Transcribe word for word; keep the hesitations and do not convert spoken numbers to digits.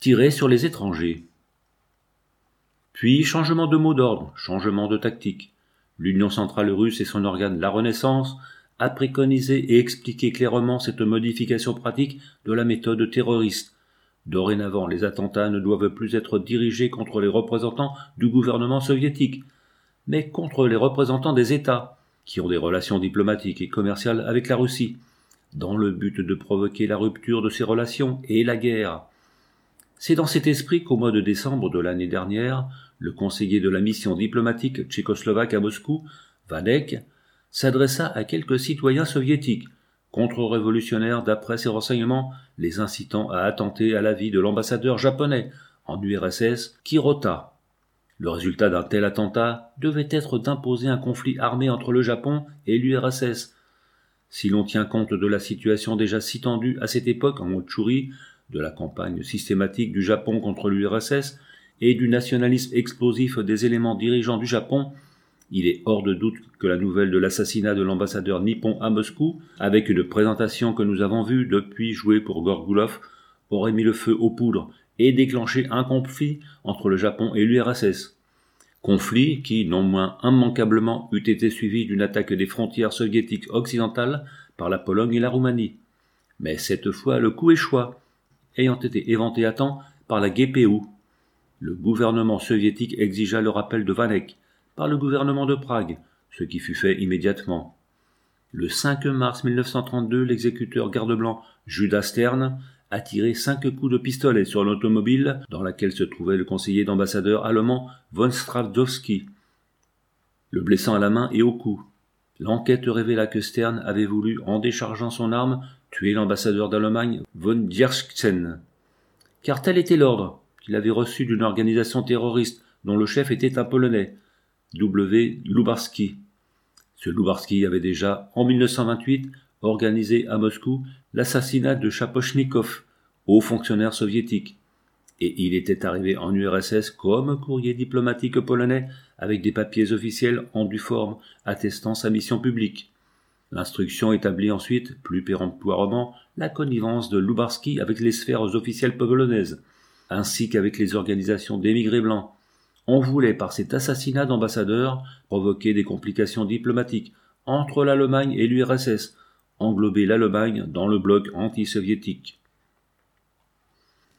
tirer sur les étrangers. Puis changement de mot d'ordre, changement de tactique. L'Union centrale russe et son organe La Renaissance a préconisé et expliqué clairement cette modification pratique de la méthode terroriste. Dorénavant, les attentats ne doivent plus être dirigés contre les représentants du gouvernement soviétique, mais contre les représentants des États, qui ont des relations diplomatiques et commerciales avec la Russie, dans le but de provoquer la rupture de ces relations et la guerre. C'est dans cet esprit qu'au mois de décembre de l'année dernière, le conseiller de la mission diplomatique tchécoslovaque à Moscou, Vanek, s'adressa à quelques citoyens soviétiques, contre-révolutionnaires d'après ses renseignements, les incitant à attenter à la vie de l'ambassadeur japonais en U R S S, Kirota. Le résultat d'un tel attentat devait être d'imposer un conflit armé entre le Japon et l'U R S S. Si l'on tient compte de la situation déjà si tendue à cette époque en Mandchourie, de la campagne systématique du Japon contre l'U R S S et du nationalisme explosif des éléments dirigeants du Japon, il est hors de doute que la nouvelle de l'assassinat de l'ambassadeur nippon à Moscou, avec une présentation que nous avons vue depuis jouer pour Gorgoulov, aurait mis le feu aux poudres et déclenché un conflit entre le Japon et l'U R S S. Conflit qui, non moins immanquablement, eût été suivi d'une attaque des frontières soviétiques occidentales par la Pologne et la Roumanie. Mais cette fois, le coup échoua, ayant été éventé à temps par la G P U. Le gouvernement soviétique exigea le rappel de Vanek par le gouvernement de Prague, ce qui fut fait immédiatement. Le cinq mars mille neuf cent trente-deux, l'exécuteur garde-blanc Judas Stern a tiré cinq coups de pistolet sur l'automobile dans laquelle se trouvait le conseiller d'ambassadeur allemand von Stradowski, le blessant à la main et au cou. L'enquête révéla que Stern avait voulu, en déchargeant son arme, tuer l'ambassadeur d'Allemagne von Dierschken. Car tel était l'ordre qu'il avait reçu d'une organisation terroriste dont le chef était un Polonais, W. Lubarski. Ce Lubarski avait déjà, en mille neuf cent vingt-huit, organisé à Moscou l'assassinat de Shapochnikov, haut fonctionnaire soviétique. Et il était arrivé en U R S S comme courrier diplomatique polonais avec des papiers officiels en due forme attestant sa mission publique. L'instruction établit ensuite, plus péremptoirement, la connivence de Lubarski avec les sphères officielles polonaises, ainsi qu'avec les organisations d'émigrés blancs. On voulait, par cet assassinat d'ambassadeur, provoquer des complications diplomatiques entre l'Allemagne et l'U R S S, englober l'Allemagne dans le bloc anti-soviétique.